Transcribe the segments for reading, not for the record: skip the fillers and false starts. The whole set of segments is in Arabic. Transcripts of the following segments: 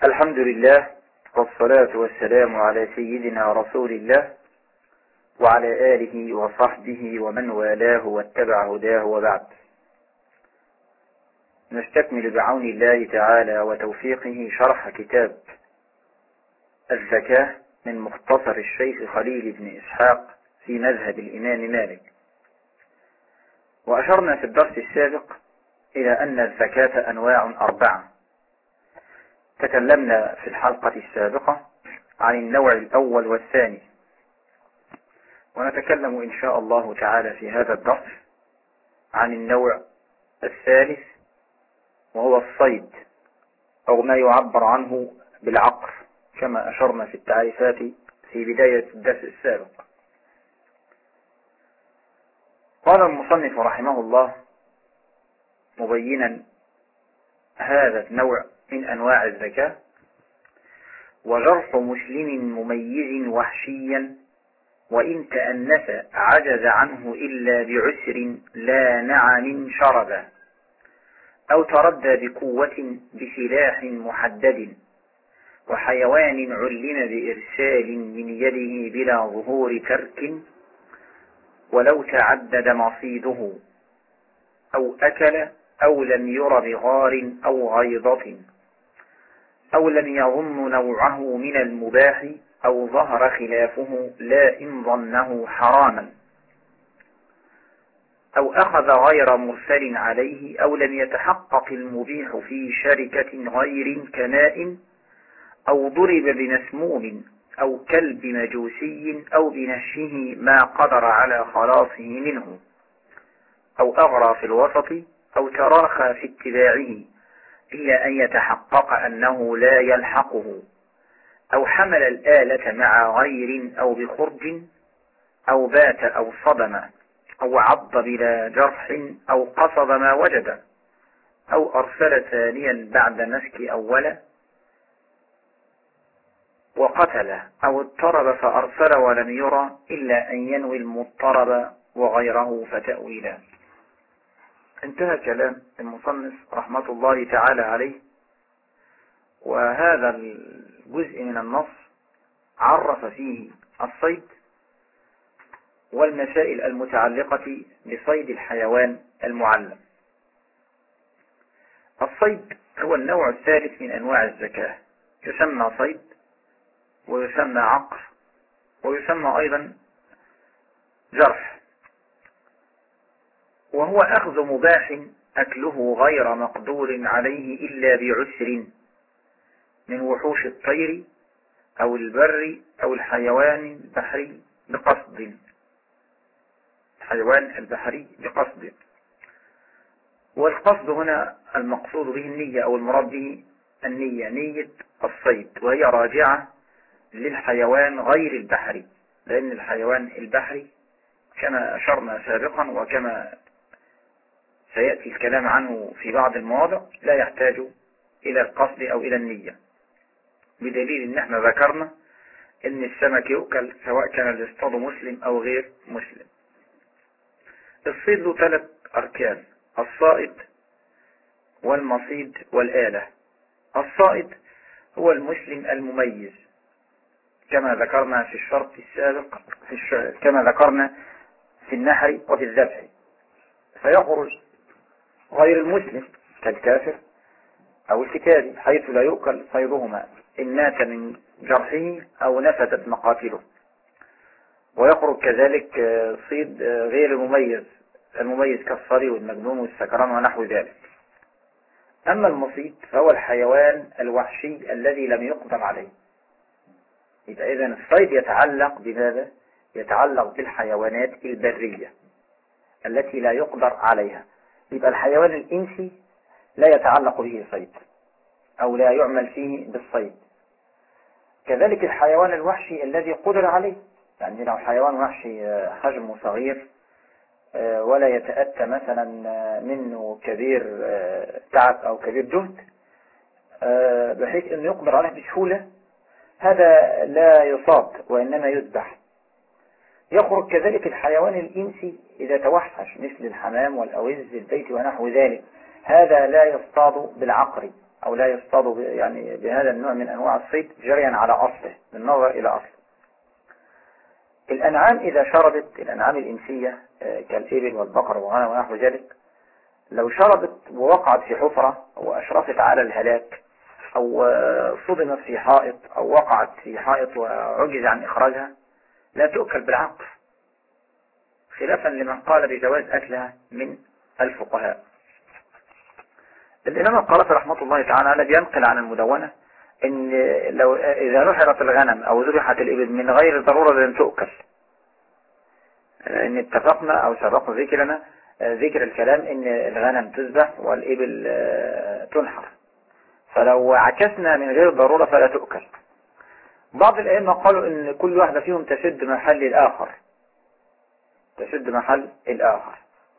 الحمد لله والصلاة والسلام على سيدنا رسول الله وعلى آله وصحبه ومن والاه واتبع هداه وبعد. نستكمل بعون الله تعالى وتوفيقه شرح كتاب الزكاة من مختصر الشيخ خليل بن إسحاق في مذهب الإمام مالك. وأشرنا في الدرس السابق إلى أن الزكاة أنواع 4. تكلمنا في الحلقة السابقة عن النوع الأول والثاني، ونتكلم إن شاء الله تعالى في هذا الدرس عن النوع الثالث، وهو الصيد أو ما يعبر عنه بالعقر، كما أشرنا في التعريفات في بداية الدرس السابق. قال المصنف رحمه الله مبينا هذا النوع من أنواع الزكاة: وجرح مسلم مميز وحشيا وإن تأنس عجز عنه إلا بعسر لا نعم شربا، أو تردى بقوة بسلاح محدد، وحيوان علم بإرسال من يده بلا ظهور ترك، ولو تعدد مصيده، أو أكل أو لم ير بغار أو غيضة، أو لم يظن نوعه من المباح، أو ظهر خلافه لا إن ظنه حراما، أو أخذ غير مرسل عليه، أو لم يتحقق المبيح في شركة غير كماء، أو ضرب بمسموم أو كلب مجوسي، أو بنهشه ما قدر على خلاصه منه، أو أغرى في الوسط، أو تراخى في اتباعه إلا أن يتحقق أنه لا يلحقه، أو حمل الآلة مع غير أو بخرج، أو بات أو صدم، أو عض بلا جرح، أو قصد ما وجد، أو أرسل ثانيا بعد مسك أولا وقتل، أو اضطرب فأرسل ولم يرى إلا أن ينوي المضطرب وغيره فتأويلا. انتهى كلام المصنف رحمة الله تعالى عليه، وهذا الجزء من النص عرف فيه الصيد والمسائل المتعلقة بصيد الحيوان المعلم. الصيد هو النوع الثالث من أنواع الزكاة، يسمى صيد ويسمى عقر ويسمى أيضا جرح، وهو أخذ مباح أكله غير مقدور عليه إلا بعسر من وحوش الطير أو البر أو الحيوان البحري بقصد، الحيوان البحري بقصد. والقصد هنا المقصود به النية، أو المراد به النية، نية الصيد، وهي راجعة للحيوان غير البحري، لأن الحيوان البحري كما أشرنا سابقا وكما سيأتي الكلام عنه في بعض المواضع لا يحتاج إلى القصد أو إلى النية، بدليل أن احنا ذكرنا أن السمك يؤكل سواء كان اللي اصطاده مسلم أو غير مسلم. الصيد له 3 أركان: الصائد والمصيد والآلة. الصائد هو المسلم المميز كما ذكرنا في الشرط السابق كما ذكرنا في النحر وفي الذبح، فيخرج غير المسلم كالكافر أو الكتابي حيث لا يؤكل صيدهما إن مات من جرحه أو نفدت مقاتله. ويخرج كذلك صيد غير المميز كالصري والمجنون والسكران ونحو ذلك. أما المصيد فهو الحيوان الوحشي الذي لم يقدر عليه. يبقى إذن الصيد يتعلق بماذا؟ يتعلق بالحيوانات البرية التي لا يقدر عليها. يبقى الحيوان الإنسي لا يتعلق به صيد أو لا يعمل فيه بالصيد. كذلك الحيوان الوحشي الذي قدر عليه، يعني لو حيوان وحشي حجمه صغير ولا يتأتى مثلا منه كبير تعب أو كبير جهد بحيث أنه يقدر عليه بسهولة، هذا لا يصاد وإنما يذبح. يخرج كذلك الحيوان الإنسي إذا توحش مثل الحمام والأوز البيت ونحو ذلك، هذا لا يصطاد بالعقر أو لا يصطاد يعني بهذا النوع من أنواع الصيد جريا على أصله بالنظر إلى أصله. الأنعام إذا شربت، الأنعام الإنسية كالإبل والبقر والغنم ونحو ذلك، لو شربت ووقعت في حفرة وأشرفت على الهلاك، أو صدمت في حائط، أو وقعت في حائط وعجز عن إخراجها، لا تؤكل بالعقل، خلافا لمن قال بجواز أكلها من الفقهاء. الإمام القرافي رحمة الله تعالى بينقل عن المدونة إن لو إذا نحرت الغنم أو ذبحت الإبل من غير ضرورة لن تؤكل، إن اتفقنا أو سبق ذكرنا ذكر الكلام إن الغنم تذبح والإبل تنحر، فلو عكسنا من غير ضرورة فلا تؤكل. بعض الأئمة قالوا إن كل واحدة فيهم تسد محل الآخر، تسد محل الآخر.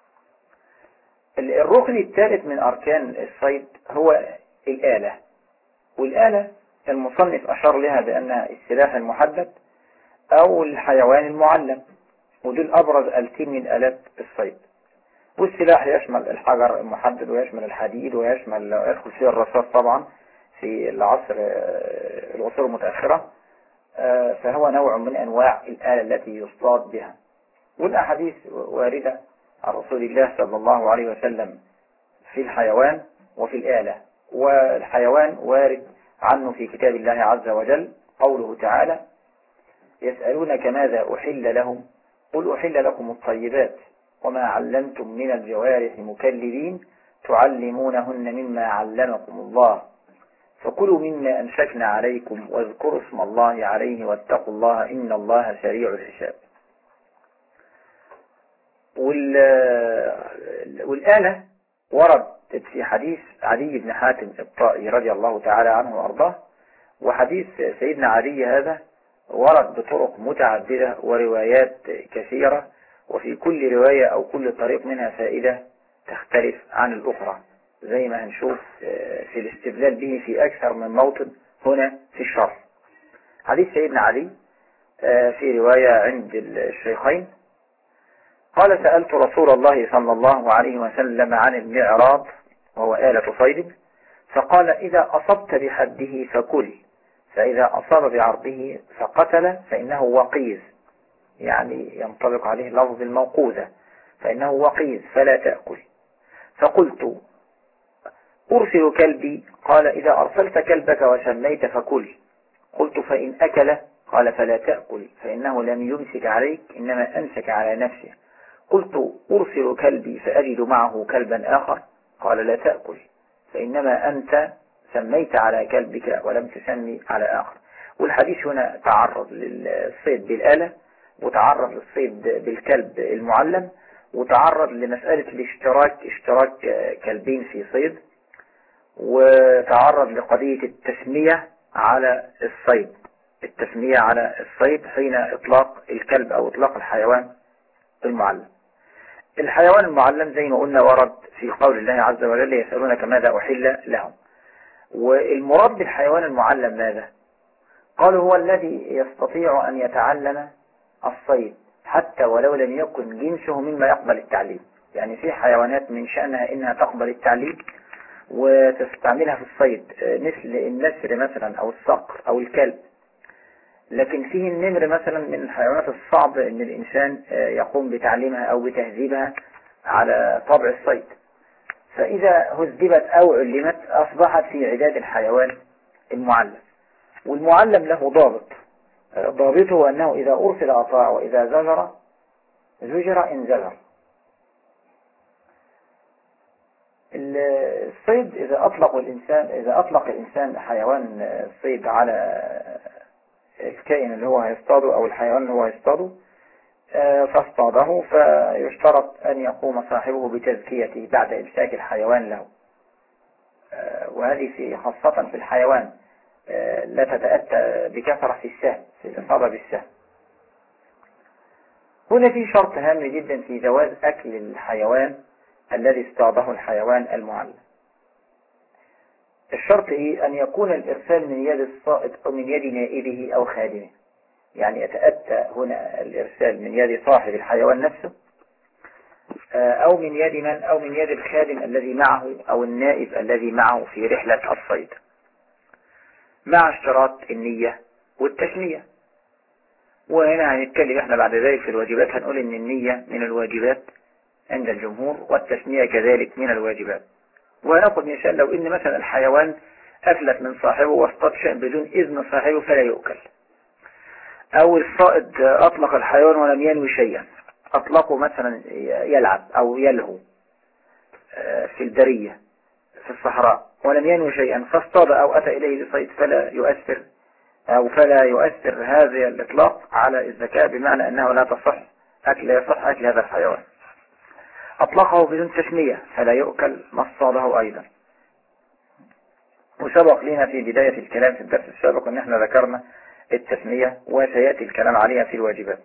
الركن الثالث من أركان الصيد هو الآلة، والآلة المصنف أشار لها بأنها السلاح المحدد أو الحيوان المعلم، ودول أبرز آلتين من آلات الصيد. والسلاح يشمل الحجر المحدد ويشمل الحديد ويشمل يدخل فيه الرصاص طبعا في العصور المتأخرة، فهو نوع من أنواع الآلة التي يصطاد بها. والأحاديث واردة عن رسول الله صلى الله عليه وسلم في الحيوان وفي الآلة. والحيوان وارد عنه في كتاب الله عز وجل قوله تعالى: يسألونك ماذا أحل لهم قل أحل لكم الطيبات وما علمتم من الجوارح مكلبين تعلمونهن مما علمكم الله فكلوا مما أمسكنا عليكم واذكروا اسم الله عليه واتقوا الله إن الله سريع الحساب. والآلة ورد في حديث عدي بن حاتم الطائي رضي الله تعالى عنه وأرضاه، وحديث سيدنا علي هذا ورد بطرق متعددة وروايات كثيرة، وفي كل رواية أو كل طريق منها فائدة تختلف عن الأخرى، زي ما هنشوف في الاستدلال به في أكثر من موطن هنا في الشرح. حديث سيدنا علي في رواية عند الشيخين قال: سألت رسول الله صلى الله عليه وسلم عن المعراض وهو آلة صيد، فقال: إذا أصبت بحده فكل، فإذا أصاب بعرضه فقتل فإنه وقيز، يعني ينطبق عليه لفظ الموقوذة، فإنه وقيز فلا تأكل. فقلت: أرسل كلبي؟ قال: إذا أرسلت كلبك وسميت فكل. قلت: فإن أكل؟ قال: فلا تأكل فإنه لم يمسك عليك إنما أمسك على نفسه. قلت: أرسل كلبي فأجد معه كلبا آخر؟ قال: لا تأكل فإنما أنت سميت على كلبك ولم تسمي على آخر. والحديث هنا تعرض للصيد بالآلة، وتعرض للصيد بالكلب المعلم، وتعرض لمسألة اشتراك كلبين في صيد، وتعرض لقضية التسمية على الصيد، التسمية على الصيد حين إطلاق الكلب أو إطلاق الحيوان المعلم. الحيوان المعلم زي ما قلنا ورد في قول الله عز وجل: يسألونك ماذا أحل لهم. والمراد بالحيوان المعلم ماذا؟ قالوا: هو الذي يستطيع أن يتعلم الصيد حتى ولو لم يكن جنسه مما يقبل التعليم. يعني في حيوانات من شأنها إنها تقبل التعليم وتستعملها في الصيد، مثل النسر مثلا أو الصقر أو الكلب، لكن فيه النمر مثلا من الحيوانات الصعب ان الانسان يقوم بتعليمها او بتهذيبها على طبع الصيد، فاذا هذبت او علمت اصبحت في عداد الحيوان المعلم. والمعلم له ضابطه انه اذا ارسل اطاع واذا زجر ان زجر. الصيد اذا اطلق الانسان حيوان الصيد على الكائن اللي هو هيصطاده او الحيوان اللي هو هيصطاده فاصطاده، فيشترط ان يقوم صاحبه بتزكيته بعد امساك الحيوان له، وهذه خاصة في الحيوان لا تتأتى بكثرة في السهم، في الإصابة بالسهم. هنا في شرط هام جدا في جواز أكل الحيوان الذي اصطاده الحيوان المعلم. الشرط أن يكون الإرسال من يد الصائد أو من يد نائبه أو خادمه، يعني يتأتى هنا الإرسال من يد صاحب الحيوان نفسه أو من يد من، أو من يد الخادم الذي معه أو النائب الذي معه في رحلة الصيد، مع اشتراط النية والتسمية. وهنا هنتكلم احنا بعد ذلك في الواجبات، هنقول ان النية من الواجبات عند الجمهور، والتسمية كذلك من الواجبات. وناخد مثال، لو ان مثلا الحيوان افلت من صاحبه واصطاد شيء بدون اذن صاحبه فلا يؤكل، او الصائد اطلق الحيوان ولم ينوي شيئا، اطلقه مثلا يلعب او يلهو في البرية في الصحراء ولم ينوي شيئا، فاصطاد او اتى اليه لصيد، فلا يؤثر هذا الاطلاق على الزكاة، بمعنى انه لا يصح اكل هذا الحيوان. اطلقه بدون تسمية فلا يؤكل ما اصطاده ايضا. وسبق لنا في بداية الكلام في الدرس السابق ان احنا ذكرنا التسمية، وسيأتي الكلام عليها في الواجبات.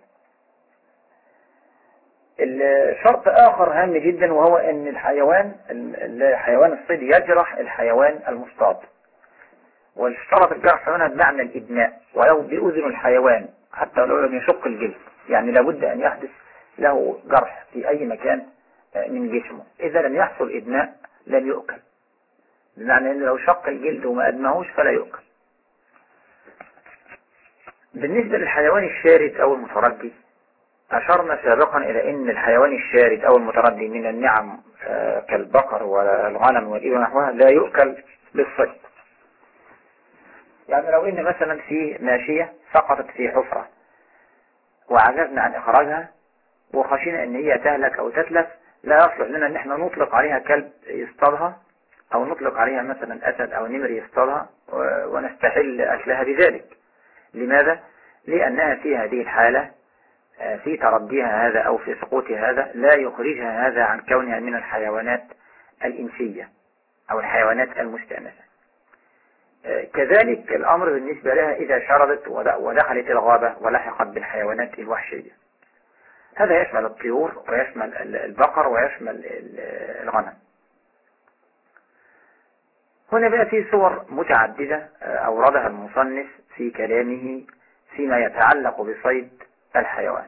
الشرط آخر هام جدا، وهو ان حيوان الصيد يجرح الحيوان المصطاد. والشرط الجرح هنا بمعنى الإدماء، ولو بأذن الحيوان حتى لو لم يشق الجلد، يعني لابد أن يحدث له جرح في أي مكان من جسمه. إذا لم يحصل إدماء لم يؤكل، بمعنى أنه لو شق الجلد وما أدمهوش فلا يؤكل. بالنسبة للحيوان الشارد أو المتردي، أشرنا سابقا إلى أن الحيوان الشارد أو المتردي من النعم كالبقر والغنم والإبل ونحوها لا يؤكل بالصيد. يعني لو أن مثلا في ماشية سقطت في حفرة وعجزنا عن إخراجها وخشينا أن هي تهلك أو تتلف، لا يصلح لنا أن احنا نطلق عليها كلب يصطادها، أو نطلق عليها مثلا أسد أو نمر يصطادها ونستحل أكلها بذلك. لماذا؟ لأنها في هذه الحالة في ترديها هذا أو في سقوطها هذا لا يخرجها هذا عن كونها من الحيوانات الإنسية أو الحيوانات المستأنسة. كذلك الأمر بالنسبة لها إذا شردت ودخلت الغابة ولحقت بالحيوانات الوحشية. هذا يشمل الطيور ويشمل البقر ويشمل الغنم. هنا بقى في صور متعددة أوردها المصنف في كلامه فيما يتعلق بصيد الحيوان.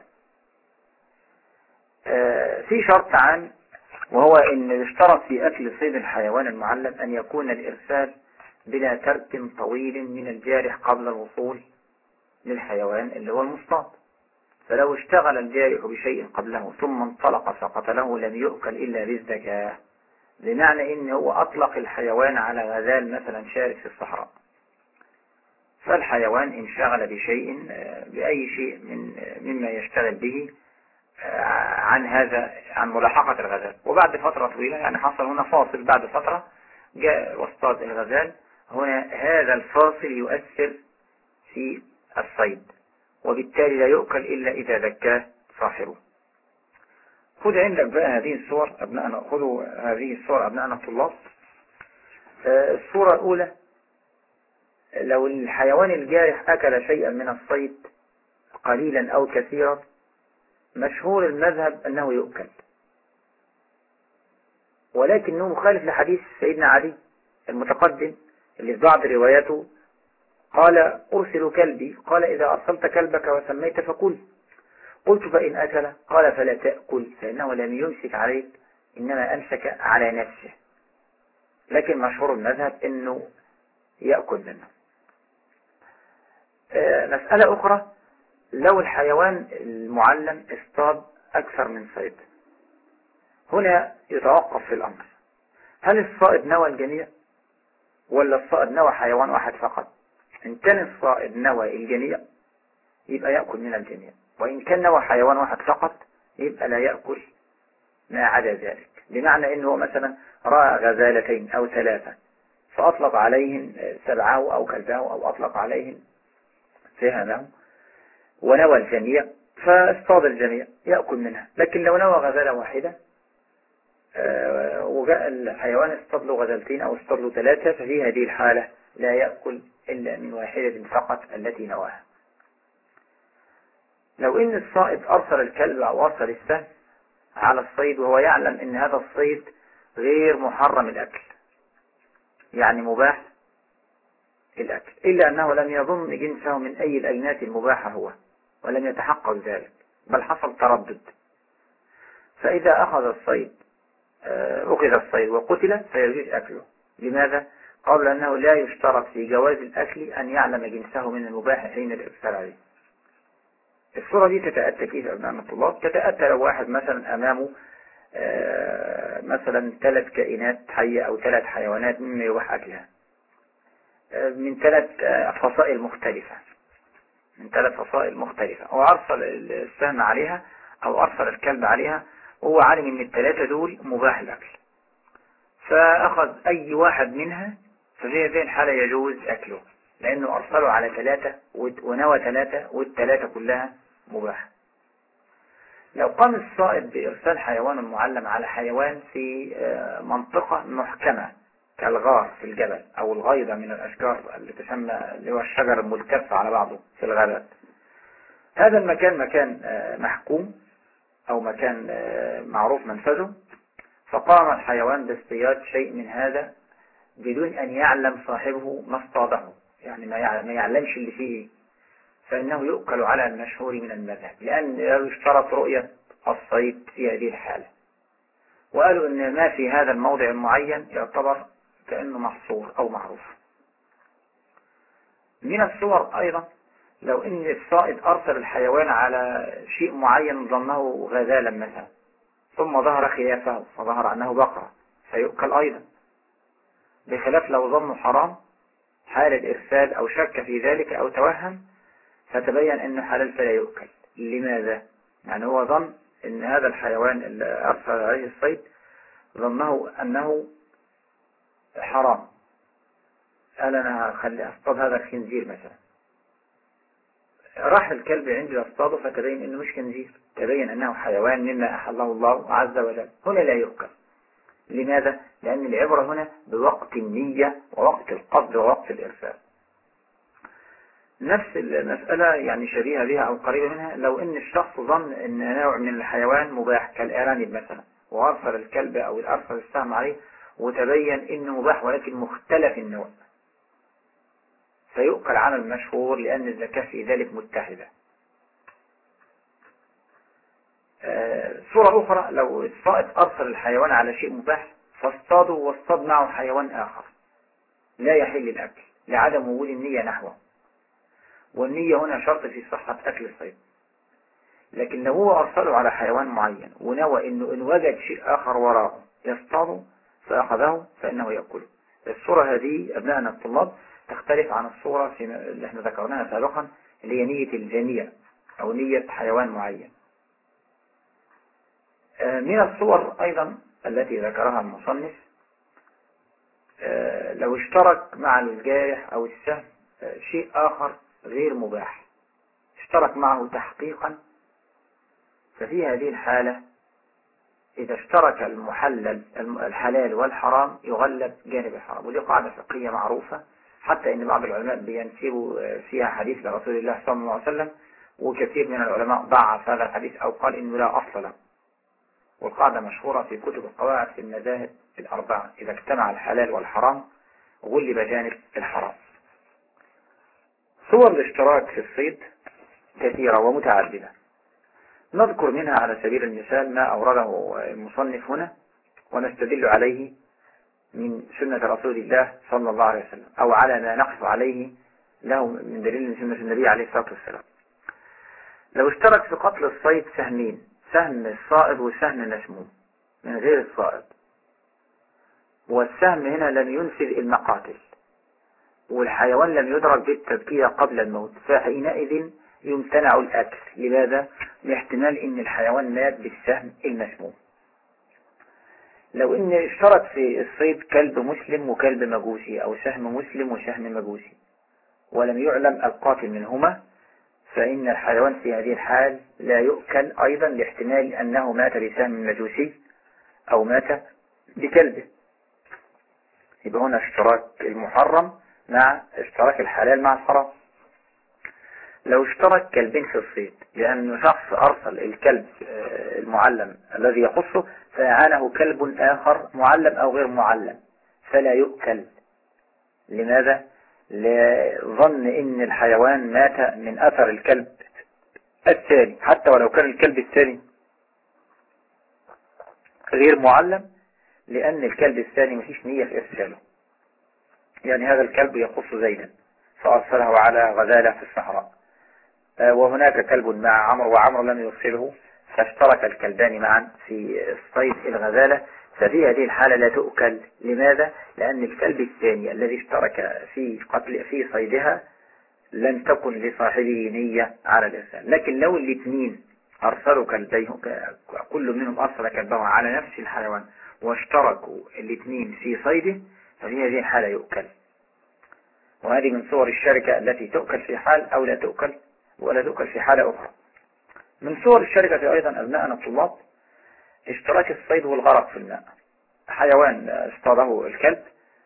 في شرط عام، وهو أن يشترط في أكل صيد الحيوان المعلم أن يكون الإرسال بلا ترك طويل من الجارح قبل الوصول للحيوان اللي هو المصطاد. فلو اشتغل الجارح بشيء قبله ثم انطلق فقتله لم يؤكل إلا بالزكاة، بمعنى إن هو أطلق الحيوان على غزال مثلا شارد في الصحراء، فالحيوان انشغل بشيء بأي شيء مما يشتغل به عن ملاحقة الغزال، وبعد فترة طويلة يعني حصل هنا فاصل، بعد فترة جاء واصطاد الغزال. هنا هذا الفاصل يؤثر في الصيد، وبالتالي لا يؤكل إلا إذا ذكاه صاحبه. خذ عندك بقى هذه الصور أبنائنا، خذوا هذه الصور أبنائنا الطلاب. الصورة الأولى، لو الحيوان الجارح أكل شيئا من الصيد قليلا أو كثيرا، مشهور المذهب أنه يؤكل، ولكنه مخالف لحديث سيدنا علي المتقدم اللي في بعض رواياته قال أرسل كلبي، قال إذا أرسلت كلبك وسميت فكل. قلت فإن أكل؟ قال فلا تأكل، فإنه لم يمسك عليك إنما أمسك على نفسه. لكن مشهور المذهب أنه يأكل منه. مسألة أخرى، لو الحيوان المعلم اصطاد أكثر من صيد، هنا يتوقف في الأمر، هل الصائد نوى الجميع ولا الصائد نوى حيوان واحد فقط؟ إن كان الصائد نوى الجميع يبقى يأكل من الجميع، وإن كان نوى حيوان واحد فقط يبقى لا يأكل ما عدا ذلك. بمعنى إنه مثلا رأى غزالتين أو ثلاثة فأطلق عليهن سبعه أو كلبه أو أطلق عليهن سهمه ونوى الجميع فاصطاد الجميع يأكل منها. لكن لو نوى غزالة واحدة وجاء الحيوان اصطاد له غزالتين أو اصطاد له ثلاثة، ففي هذه الحالة لا يأكل إلا من واحدة فقط التي نواها. لو إن الصائد أرسل الكلب أو أرسل السهم على الصيد وهو يعلم إن هذا الصيد غير محرم الأكل، يعني مباح الأكل، إلا أنه لم يظن جنسه من أي الأجناس المباحة هو ولم يتحقق ذلك، بل حصل تردد، فإذا أخذ الصيد وقتل فيجوز أكله. لماذا؟ قالوا لأنه لا يشترط في جواز الأكل أن يعلم جنسه من المباح حين الإرسال عليه. الصورة دي تتأتى كيف أبناء الطلاب؟ تتأتى لو واحد مثلا أمامه مثلا 3 كائنات حية أو 3 حيوانات مما يباح أكلها من 3 فصائل مختلفة وأرسل السهم عليها أو أرسل الكلب عليها وهو عالم أن ال3 دول مباح الأكل، فأخذ أي واحد منها، ففي هذه الحالة يجوز أكله لأنه أرسله على 3 ونوى 3 وال3 كلها مباح. لو قام الصائد بإرسال حيوان معلم على حيوان في منطقة محكمة كالغار في الجبل أو الغيضة من الأشجار اللي هو الشجر الملتف على بعضه في الغابات، هذا المكان مكان محكوم أو مكان معروف منفذه، فقام الحيوان باصطياد شيء من هذا بدون أن يعلم صاحبه ما اصطاده، يعني ما يعلمش اللي فيه، فإنه يؤكل على المشهور من المذهب، لأن يشترط رؤية الصيد في هذه الحالة. وقالوا إن ما في هذا الموضع المعين يعتبر كأنه محصور أو معروف. من الصور أيضا لو إن الصائد أرسل الحيوان على شيء معين ظنه غزالا مثلا، ثم ظهر خلافه فظهر أنه بقرة فيؤكل أيضا، بخلاف لو ظنه حرام حال الإرسال أو شك في ذلك أو توهم فتبين أنه حلال فلا يؤكل. لماذا؟ يعني هو ظن أن هذا الحيوان اللي أرسل عليه الصيد ظنه أنه حرام، قال أنا هخلي أصطاد هذا الخنزير مثلا، راح الكلب عندي أصطاده فتبين أنه مش خنزير، تبين أنه حيوان مما أحله الله عز وجل، هنا لا يؤكل. لماذا؟ لأن العبرة هنا بوقت النية ووقت القصد ووقت الإرسال. نفس المسألة يعني شبيهة بها أو قريبة منها لو إن الشخص ظن إن نوع من الحيوان مباح كالأرانب مثلا، وأرسل الكلب أو أرسل السهم عليه وتبين إنه مباح ولكن مختلف النوع، فيؤكل على المشهور لأن الزكاة في ذلك متحدة. صورة أخرى لو الصائد أرسل الحيوان على شيء مباح فاصطاده واصطاد معه حيوان آخر لا يحل الأكل لعدم وجود النية نحوه، والنية هنا شرط في صحة أكل الصيد. لكن لو هو أرسله على حيوان معين ونوى إنه إن وجد شيء آخر وراءه يصطاده فأخذه فإنه يأكله. الصورة هذه أبنائنا الطلاب تختلف عن الصورة اللي احنا ذكرناها سابقا اللي هي نية الجميع أو نية حيوان معين. من الصور أيضا التي ذكرها المصنف لو اشترك مع الجارح أو السهم شيء آخر غير مباح، اشترك معه تحقيقا، ففي هذه الحالة إذا اشترك الحلال والحرام يغلب جانب الحرام، ودي قاعدة فقهية معروفة، حتى إن بعض العلماء بينسبوا فيها حديث لرسول الله صلى الله عليه وسلم، وكثير من العلماء ضعف هذا الحديث أو قال إنه لا أصل له. والقاعدة مشهورة في كتب القواعد في المذاهب ال4، إذا اجتمع الحلال والحرام غلب جانب الحرام. صور الاشتراك في الصيد كثيرة ومتعددة، نذكر منها على سبيل المثال ما أورده المصنف هنا ونستدل عليه من سنة رسول الله صلى الله عليه وسلم، أو على ما نقف عليه له من دليل من سنة النبي عليه الصلاة والسلام. لو اشترك في قتل الصيد سهمين، سهم الصائد وسهم المسموم من غير الصائد، والسهم هنا لم ينفذ المقاتل والحيوان لم يدرك بالتذكية قبل الموت، فحينئذ يمتنع الأكل. لماذا؟ لاحتمال ان الحيوان مات بالسهم المسموم. لو ان اشترك في الصيد كلب مسلم وكلب مجوسي او سهم مسلم وسهم مجوسي ولم يعلم القاتل منهما، فإن الحيوان في هذه الحال لا يؤكل أيضا لاحتمال أنه مات بسهم مجوسي أو مات بكلبه. يبقى هنا اشتراك المحرم مع اشتراك الحلال مع الحرام. لو اشترك كلبين في الصيد لأن شخص أرسل الكلب المعلم الذي يخصه فأعانه كلب آخر معلم أو غير معلم فلا يؤكل. لماذا؟ لظن إن الحيوان مات من أثر الكلب الثاني، حتى ولو كان الكلب الثاني غير معلم، لأن الكلب الثاني مفيش نية في إرساله. يعني هذا الكلب يقص زيدا فأرسله على غزالة في الصحراء، وهناك كلب مع عمرو وعمرو لم يرسله، فاشترك الكلبان معا في صيد الغزالة. ففي هذه الحالة لا تؤكل. لماذا؟ لأن الكلب الثاني الذي اشترك في صيدها لم تكن لصاحبه نية على الإرسال. لكن لو الاثنين أرسلوا كلبيهم، كل منهم أرسل كلبه على نفس الحيوان واشتركوا الاثنين في صيده، ففي هذه الحالة يؤكل. وهذه من صور الشركة التي تؤكل في حال أو لا تؤكل ولا تؤكل في حالة أخرى. من صور الشركة أيضا أبناءنا الطلاب اشتراك الصيد والغرق في الماء. حيوان اصطاده الكلب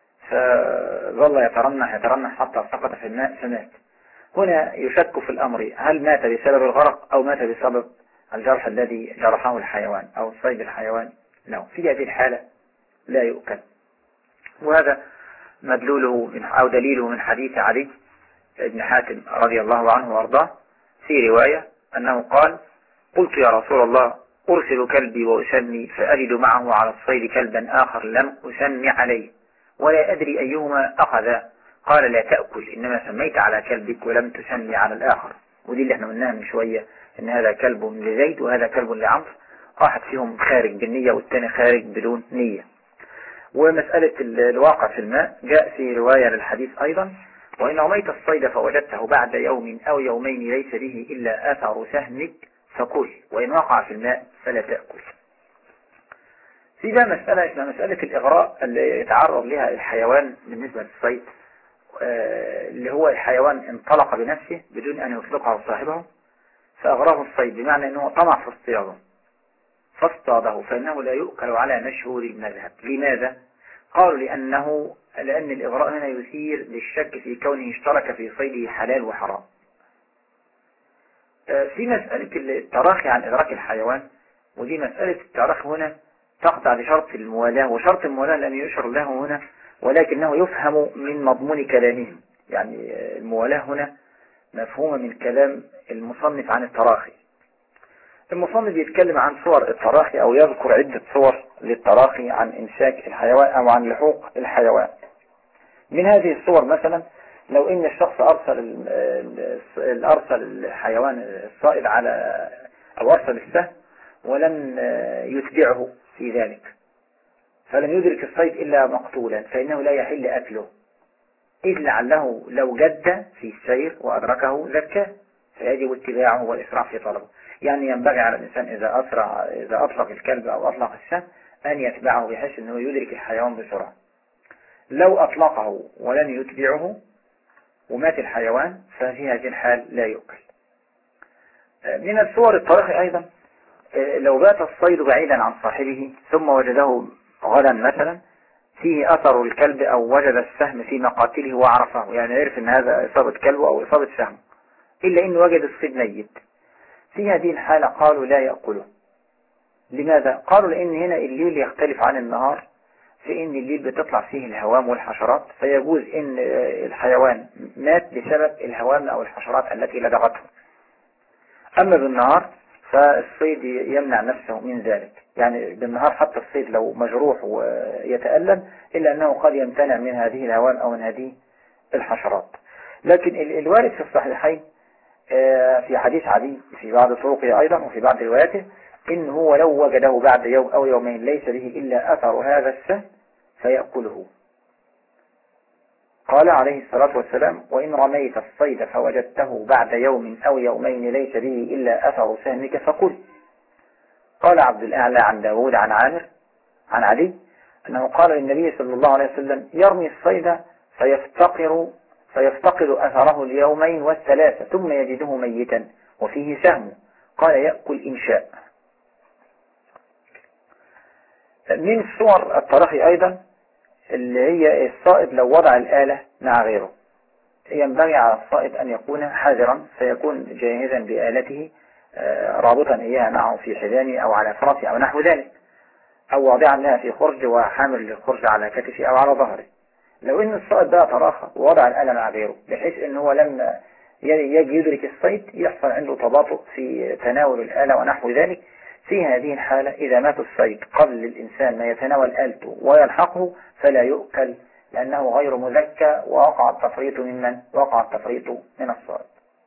فظل يترنح حتى سقط في الماء فمات. هنا يشك في الأمر، هل مات بسبب الغرق أو مات بسبب الجرح الذي جرحه الحيوان أو صيد الحيوان؟ لا، في هذه الحالة لا يؤكل. وهذا مدلوله أو دليله من حديث علي بن حاتم رضي الله عنه وارضاه في رواية أنه قال: قلت يا رسول الله أرسل كلبي وأسمي فأجد معه على الصيد كلبا آخر لم أسمي عليه ولا أدري أيهما أخذ. قال: لا تأكل، إنما سميت على كلبك ولم تسمي على الآخر. ودي اللي احنا قلناها من شوية، إن هذا كلب لزيد وهذا كلب لعمرو، واحد فيهم خارج بالنية والثاني خارج بدون نية. ومسألة الواقع في الماء جاء في رواية للحديث أيضا: وإن رميت الصيد فوجدته بعد يوم أو يومين ليس به إلا أثر سهمك فكل، وإن وقع في الماء فلا تأكل. في بقى مسألة اسمها مسألة الإغراء اللي يتعرض لها الحيوان بالنسبة للصيد، اللي هو الحيوان انطلق بنفسه بدون أن يطلقه صاحبه فأغراه الصيد، بمعنى أنه طمع في اصطياده فاصطاده، فإنه لا يؤكل على مشهور المذهب. لماذا؟ قالوا لأن الإغراء هنا يثير للشك في كونه اشترك في صيده حلال وحرام. في مسألة التراخي عن إدراك الحيوان، ودي مسألة التراخي هنا تقطع لشرط الموالاة، وشرط الموالاة لم يشر له هنا ولكنه يفهم من مضمون كلامهم. يعني الموالاة هنا مفهومة من كلام المصنف عن التراخي. المصنف يتكلم عن صور التراخي أو يذكر عدة صور للتراخي عن إمساك الحيوان أو عن لحوق الحيوان. من هذه الصور مثلا لو إن الشخص أرسل الحيوان الصائد أو أرسل السهم ولم يتبعه في ذلك، فلم يدرك الصيد إلا مقتولا، فإنه لا يحل أكله، إذ لعله لو جد في السير وأدركه زكاه، فيجب اتباعه والإسراع في طلبه. يعني ينبغي على الإنسان إذا أطلق الكلب أو أطلق السهم أن يتبعه بحيث أنه يدرك الحيوان بسرعة. لو أطلقه ولم يتبعه ومات الحيوان ففي هذه الحال لا يؤكل. من الصور التراخي أيضا لو بات الصيد بعيدا عن صاحبه ثم وجده غدا مثلا فيه أثر الكلب أو وجد السهم في مقاتله وعرفه، يعني عرف أن هذا إصابة كلب أو إصابة سهم، إلا أنه وجد الصيد ميت، في هذه الحالة قالوا لا يأكله. لماذا؟ قالوا لأن هنا الليل يختلف عن النهار، في أن الليل بتطلع فيه الهوام والحشرات، فيجوز أن الحيوان مات بسبب الهوام أو الحشرات التي لدغته. أما بالنهار فالصيد يمنع نفسه من ذلك، يعني بالنهار حتى الصيد لو مجروح ويتألم إلا أنه قد يمتنع من هذه الهوام أو من هذه الحشرات. لكن الوارد في الصحيحين في حديث علي في بعض طرقه أيضا وفي بعض رواياته إن هو لو وجده بعد يوم أو يومين ليس به إلا أثر هذا السهم فيأكله. قال عليه الصلاة والسلام: وإن رميت الصيد فوجدته بعد يوم أو يومين ليس به إلا أثر سهمك فكل. قال عبد الأعلى عن داود عن عامر عن علي أنه قال للنبي صلى الله عليه وسلم: يرمي الصيد فيفتقد أثره اليومين والثلاثة ثم يجده ميتا وفيه سهم، قال: يأكل إن شاء. من صور التراخي أيضا اللي هي الصائد لو وضع الآلة مع غيره، ينبغي على الصائد أن يكون حذرا، فيكون جاهزا بآلته رابطا إياها معه في حزامه أو على فرسه أو نحو ذلك، أو واضعا لها في خرج وحامل للخرج على كتفه أو على ظهره. لو إن الصائد بقى تراخى ووضع الآلة مع غيره بحيث إن هو لما يجي يدرك الصيد يحصل عنده تباطؤ في تناول الآلة ونحو ذلك، في هذه الحالة إذا مات الصيد قبل الإنسان ما يتناول آلته ويلحقه فلا يؤكل، لأنه غير مذكى ووقع التفريط ممن وقع التفريط من الصائد.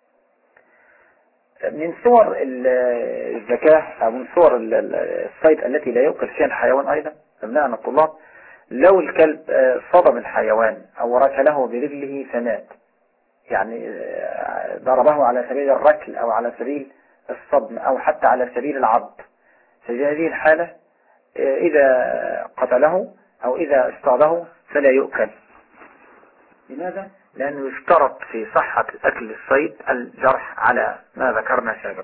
من صور الزكاة أو من صور الصيد التي لا يؤكل فيها الحيوان أيضا أبناءنا الطلاب، لو الكلب صدم الحيوان أو ركله برجله فمات، يعني ضربه على سبيل الركل أو على سبيل الصدم أو حتى على سبيل العض، في هذه الحالة إذا قتله أو إذا اصطاده فلا يؤكل. لماذا؟ لأنه يشترط في صحة أكل الصيد الجرح على ما ذكرنا سابقا.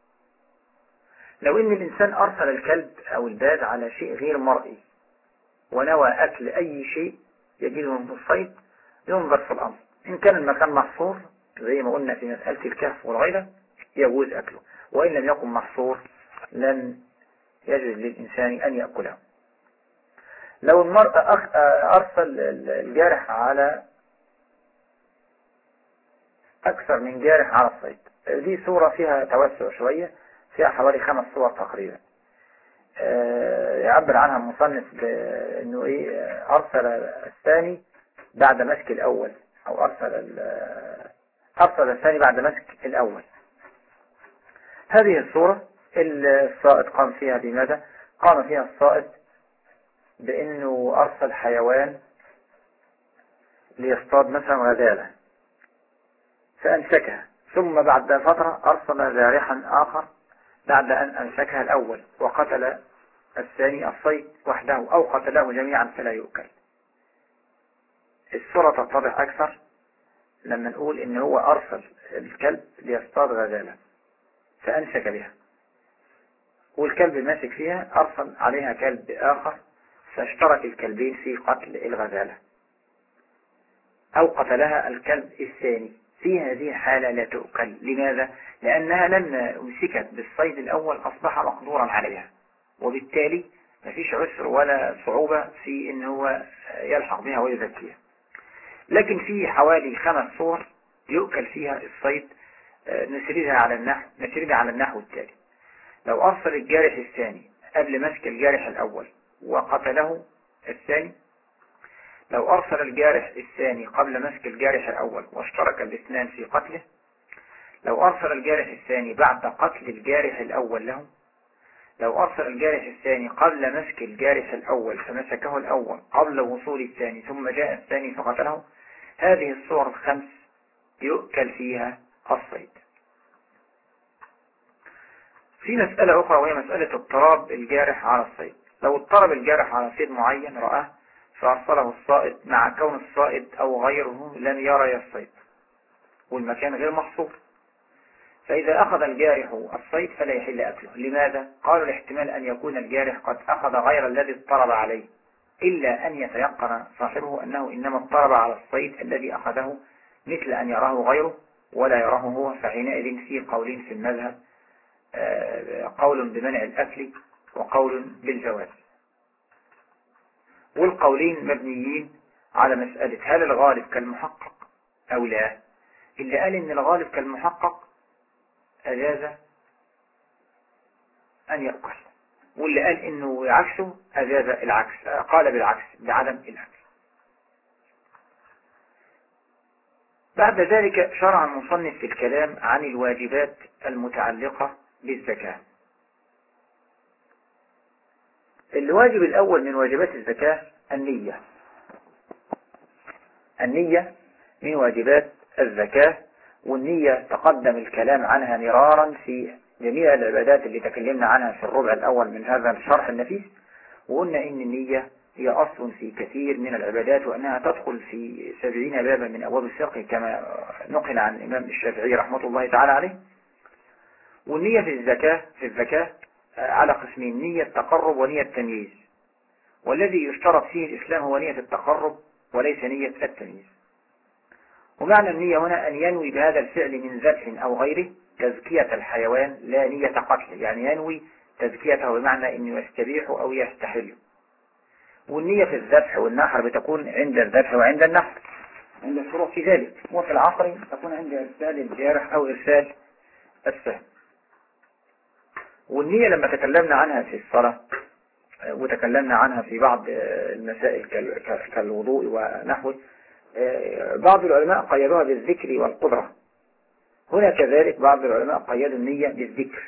لو إن الإنسان أرسل الكلب أو الباد على شيء غير مرئي ونوى أكل أي شيء يجده من الصيد، ينظر في الأمر، إن كان المكان محصور زي ما قلنا في مسألة الكهف والغيلة يجوز أكله، وإن لم يكن محصور لن يجوز للإنسان أن يأكله. لو المرأة أرسل الجارح على أكثر من جارح على الصيد، دي صورة فيها توسع شوية، فيها حوالي 5 صور تقريبا، يعبر عنها المصنف بأنه أرسل الثاني بعد مسك الأول، أو أرسل الثاني بعد مسك الأول. هذه الصورة الصائد قام فيها بماذا؟ قام فيها الصائد بأنه أرسل حيوان ليصطاد مثلا غزالة فأمسكها، ثم بعد فترة أرسل جارحا آخر بعد أن أمسكها الأول وقتل الثاني الصيد وحده أو قتله جميعا فلا يؤكل. الصورة تتضح أكثر لما نقول إن هو أرسل الكلب ليصطاد غزالة فأمسك بها، والكلب ماسك فيها أرسل عليها كلب آخر فاشترك الكلبين في قتل الغزالة أو قتلها الكلب الثاني. في هذه الحالة لا تؤكل. لماذا؟ لأنها لما أمسكت بالصيد الأول أصبح مقدورا عليها، وبالتالي مفيش عسر ولا صعوبة في إن هو يلحق بها ويزكيها. لكن في حوالي 5 صور يؤكل فيها الصيد، نسردها على النحو التالي. لو أرسل الجارح الثاني قبل مسك الجارح الأول وقتله الثاني، لو أرسل الجارح الثاني قبل مسك الجارح الأول واشترك الاثنان في قتله، لو أرسل الجارح الثاني بعد قتل الجارح الأول له، لو أرسل الجارح الثاني قبل مسك الجارح الأول فمسكه الأول قبل وصول الثاني ثم جاء الثاني فقتله، هذه الصور 5 يؤكل فيها الصيد. في مسألة أخرى وهي مسألة اضطراب الجارح على الصيد. لو اضطرب الجارح على صيد معين رآه فأرسله الصائد مع كون الصائد أو غيره لم يرى الصيد والمكان غير محصور، فإذا أخذ الجارح الصيد فلا يحل أكله. لماذا؟ قالوا الاحتمال أن يكون الجارح قد أخذ غير الذي اضطرب عليه، إلا أن يتيقن صاحبه أنه إنما اضطرب على الصيد الذي أخذه، مثل أن يراه غيره ولا يراه هو، فحينئذ في قولين في المذهب، قول بمنع الأكل وقول بالجواز، والقولين مبنيين على مسألة هل الغالب كالمحقق أو لا. اللي قال إن الغالب كالمحقق أجاز أن يأكل، واللي قال إنه عكسه أجاز العكس، قال بالعكس بعدم الأكل. بعد ذلك شرع المصنف في الكلام عن الواجبات المتعلقة بالزكاة. الواجب الأول من واجبات الزكاة النية. النية من واجبات الزكاة، والنية تقدم الكلام عنها مرارا في جميع العبادات اللي تكلمنا عنها في الربع الأول من هذا الشرح النفيس، وقلنا إن النية هي أصل في كثير من العبادات، وأنها تدخل في 70 بابا من أبواب الفقه كما نقل عن الإمام الشافعي رحمة الله تعالى عليه. والنية في الزكاة على قسمين: نية تقرب ونية تمييز، والذي يشترط فيه الإسلام هو نية التقرب وليس نية التمييز. ومعنى النية هنا أن ينوي بهذا الفعل من ذبح أو غيره تزكية الحيوان لا نية قتل، يعني ينوي تزكيته بمعنى أنه يستبيح أو يستحل. والنية في الذبح والنحر بتكون عند الذبح وعند النحر عند الشروع في ذلك، وفي العصر تكون عند إرسال الجارح أو إرسال السهم. والنية لما تكلمنا عنها في الصلاة وتكلمنا عنها في بعض المسائل كالوضوء ونحوه، بعض العلماء قيدوها بالذكر والقدرة. هنا كذلك بعض العلماء قيدوا النية بالذكر،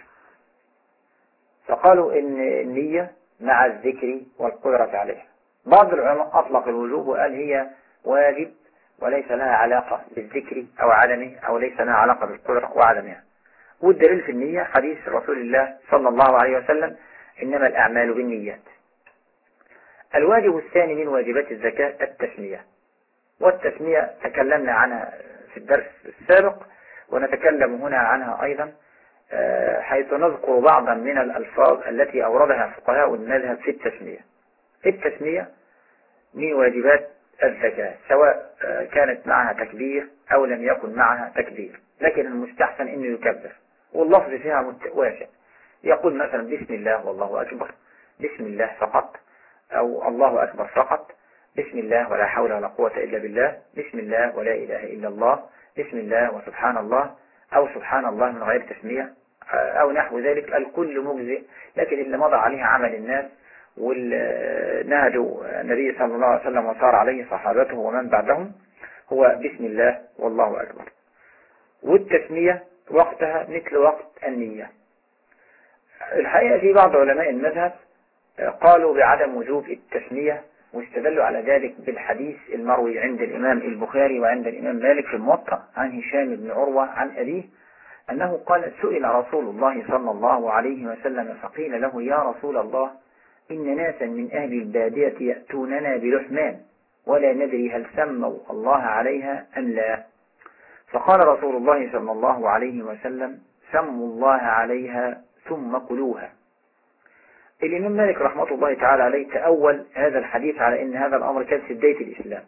فقالوا إن النية مع الذكر والقدرة عليها. بعض العلماء أطلق الوجوب وقال هي واجب وليس لها علاقة بالذكر أو عدمه، أو ليس لها علاقة بالقدرة وعدمها. والدليل في النية حديث رسول الله صلى الله عليه وسلم: إنما الأعمال بالنيات. الواجب الثاني من واجبات الزكاة التسمية، والتسمية تكلمنا عنها في الدرس السابق، ونتكلم هنا عنها أيضا، حيث نذكر بعضا من الألفاظ التي أوردها فقهاء المذهب في التسمية. التسمية من واجبات الزكاة، سواء كانت معها تكبير أو لم يكن معها تكبير، لكن المستحسن إنه يكبر، واللفظ فيها واسع. يقول مثلا بسم الله والله أكبر، بسم الله فقط، أو الله أكبر فقط، بسم الله ولا حول ولا قوة إلا بالله، بسم الله ولا إله إلا الله، بسم الله وسبحان الله، أو سبحان الله من غير تسمية، أو نحو ذلك. الكل مجزئ، لكن اللي مضى عليها عمل الناس والنهج النبي صلى الله عليه وسلم وصار عليه صحابته ومن بعدهم هو بسم الله والله أكبر. والتسمية وقتها مثل وقت النية. الحقيقة في بعض علماء المذهب قالوا بعدم وجوب التسمية، واستدلوا على ذلك بالحديث المروي عند الإمام البخاري وعند الإمام مالك في الموطأ عن هشام بن عروة عن أبيه أنه قال: سئل رسول الله صلى الله عليه وسلم فقيل له: يا رسول الله، إن ناسا من أهل البادية يأتوننا بلحمان ولا ندري هل سموا الله عليها أم لا. فقال رسول الله صلى الله عليه وسلم: سموا الله عليها ثم كلوها. الإمام مالك رحمة الله تعالى عليه تأول هذا الحديث على أن هذا الأمر كان في بداية الإسلام،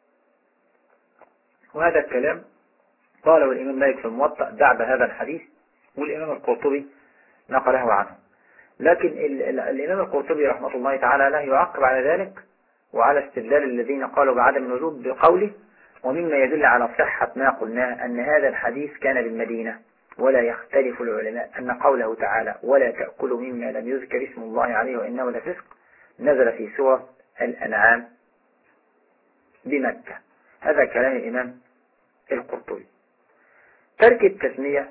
وهذا الكلام قاله الإمام مالك في الموطأ بعد هذا الحديث، والإمام القرطبي نقله عنه. لكن الإمام القرطبي رحمة الله تعالى لا يعقب على ذلك وعلى استدلال الذين قالوا بعدم الوجوب بقوله: ومما يدل على صحة ما قلناه أن هذا الحديث كان بالمدينة، ولا يختلف العلماء أن قوله تعالى: ولا تأكلوا مما لم يذكر اسم الله عليه وإنه لفسق، نزل في سورة الأنعام بمكة. هذا كلام الإمام القرطبي. ترك التسمية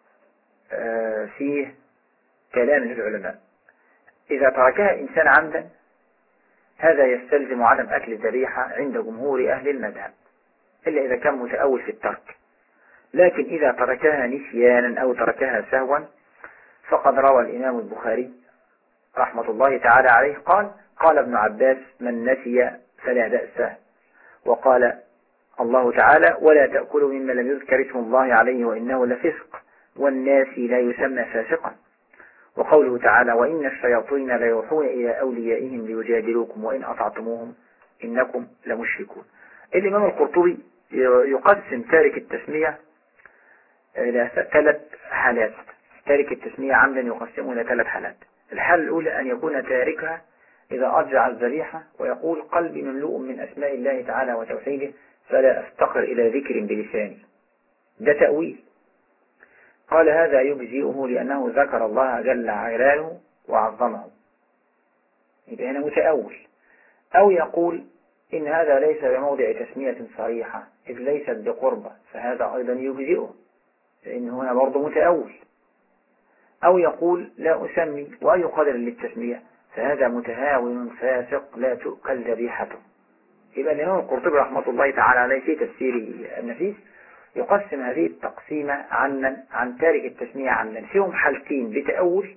فيه كلام للعلماء. إذا تركها إنسان عمدا هذا يستلزم عدم أكل الذبيحة عند جمهور أهل المذهب، إلا إذا كان متأول في الترك. لكن إذا تركها نسيانا أو تركها سهوا فقد روى الإمام البخاري رحمة الله تعالى عليه قال ابن عباس: من نسي فلا بأس. وقال الله تعالى: ولا تأكلوا مما لم يذكر اسم الله عليه وإنه لفسق، والناسي لا يسمى فاسقا. وقوله تعالى: وإن الشياطين ليوحون إلى أوليائهم ليجادلوكم وإن أطعتموهم إنكم لمشركون. الإمام القرطبي يقسم تارك التسمية إلى 3 حالات. تارك التسمية عمدا يقسمه إلى 3 حالات. الحالة الأولى أن يكون تاركها إذا أرجع الذبيحة ويقول: قلبي مملوء من أسماء الله تعالى وتوحيده فلا أفتقر إلى ذكر بلساني. ده تأويل. قال: هذا يجزئه لأنه ذكر الله جل جلاله وعظمه، يبقى هنا متأول. أو يقول: إن هذا ليس بموضع تسمية صريحة إذ ليست بقربة، فهذا أيضا يجزئه لأنه هنا برضه متأول. أو يقول: لا أسمي وأي قدر للتسمية، فهذا متهاون فاسق لا تؤكل ذبيحته. يبقى الإمام القرطبي رحمة الله تعالى عليه في تفسيره النفيس يقسم هذه التقسيمة عن تارك التسمية عمدا. فيهم حالتين بتأول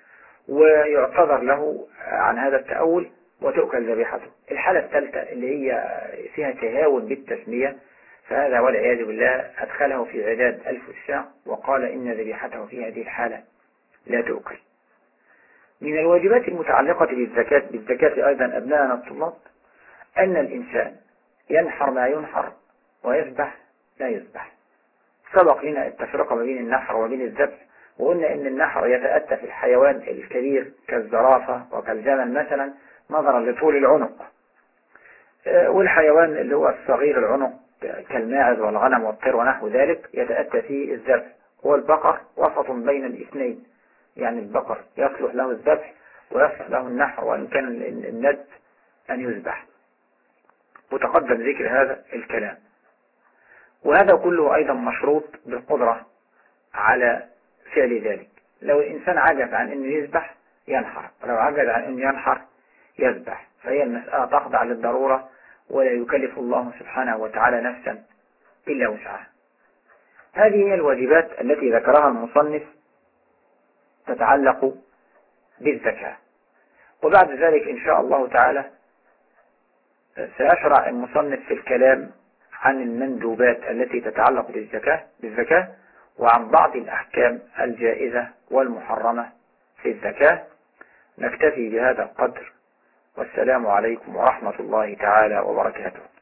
ويعتذر له عن هذا التأول وتؤكل ذبيحته. الحالة الثالثة اللي هي فيها تهاون بالتسمية، فهذا والعياذ بالله أدخله في عداد 1000 الساق وقال إن ذبيحته في هذه الحالة لا تؤكل. من الواجبات المتعلقة بالزكاة أيضا أبناءنا الطلاب أن الإنسان ينحر ما ينحر ويذبح لا يذبح. سبق لنا التفرقة ما بين النحر وبين الذبح، وقلنا إن النحر يتأتى في الحيوان الكبير كالزرافة وكالجمل مثلا نظرا لطول العنق، والحيوان اللي هو الصغير العنق كالماعز والغنم والطير ونحو ذلك يتأتى فيه الذبح. والبقر وسط بين الاثنين يعني البقر يصلح له الذبح ويصلح له النحر، وإن كان الندب أن يذبح، وتقدم ذكر هذا الكلام. وهذا كله أيضا مشروط بالقدرة على فعل ذلك. لو الإنسان عجز عن أنه يذبح ينحر، ولو عجز عن أنه ينحر يذبح، فهي المسألة تخضع للضرورة، ولا يكلف الله سبحانه وتعالى نفسا إلا وسعها. هذه هي الواجبات التي ذكرها المصنف تتعلق بالزكاة. وبعد ذلك إن شاء الله تعالى سيشرع المصنف في الكلام عن المندوبات التي تتعلق بالزكاة وعن بعض الأحكام الجائزة والمحرمة في الزكاة. نكتفي بهذا القدر، والسلام عليكم ورحمة الله تعالى وبركاته.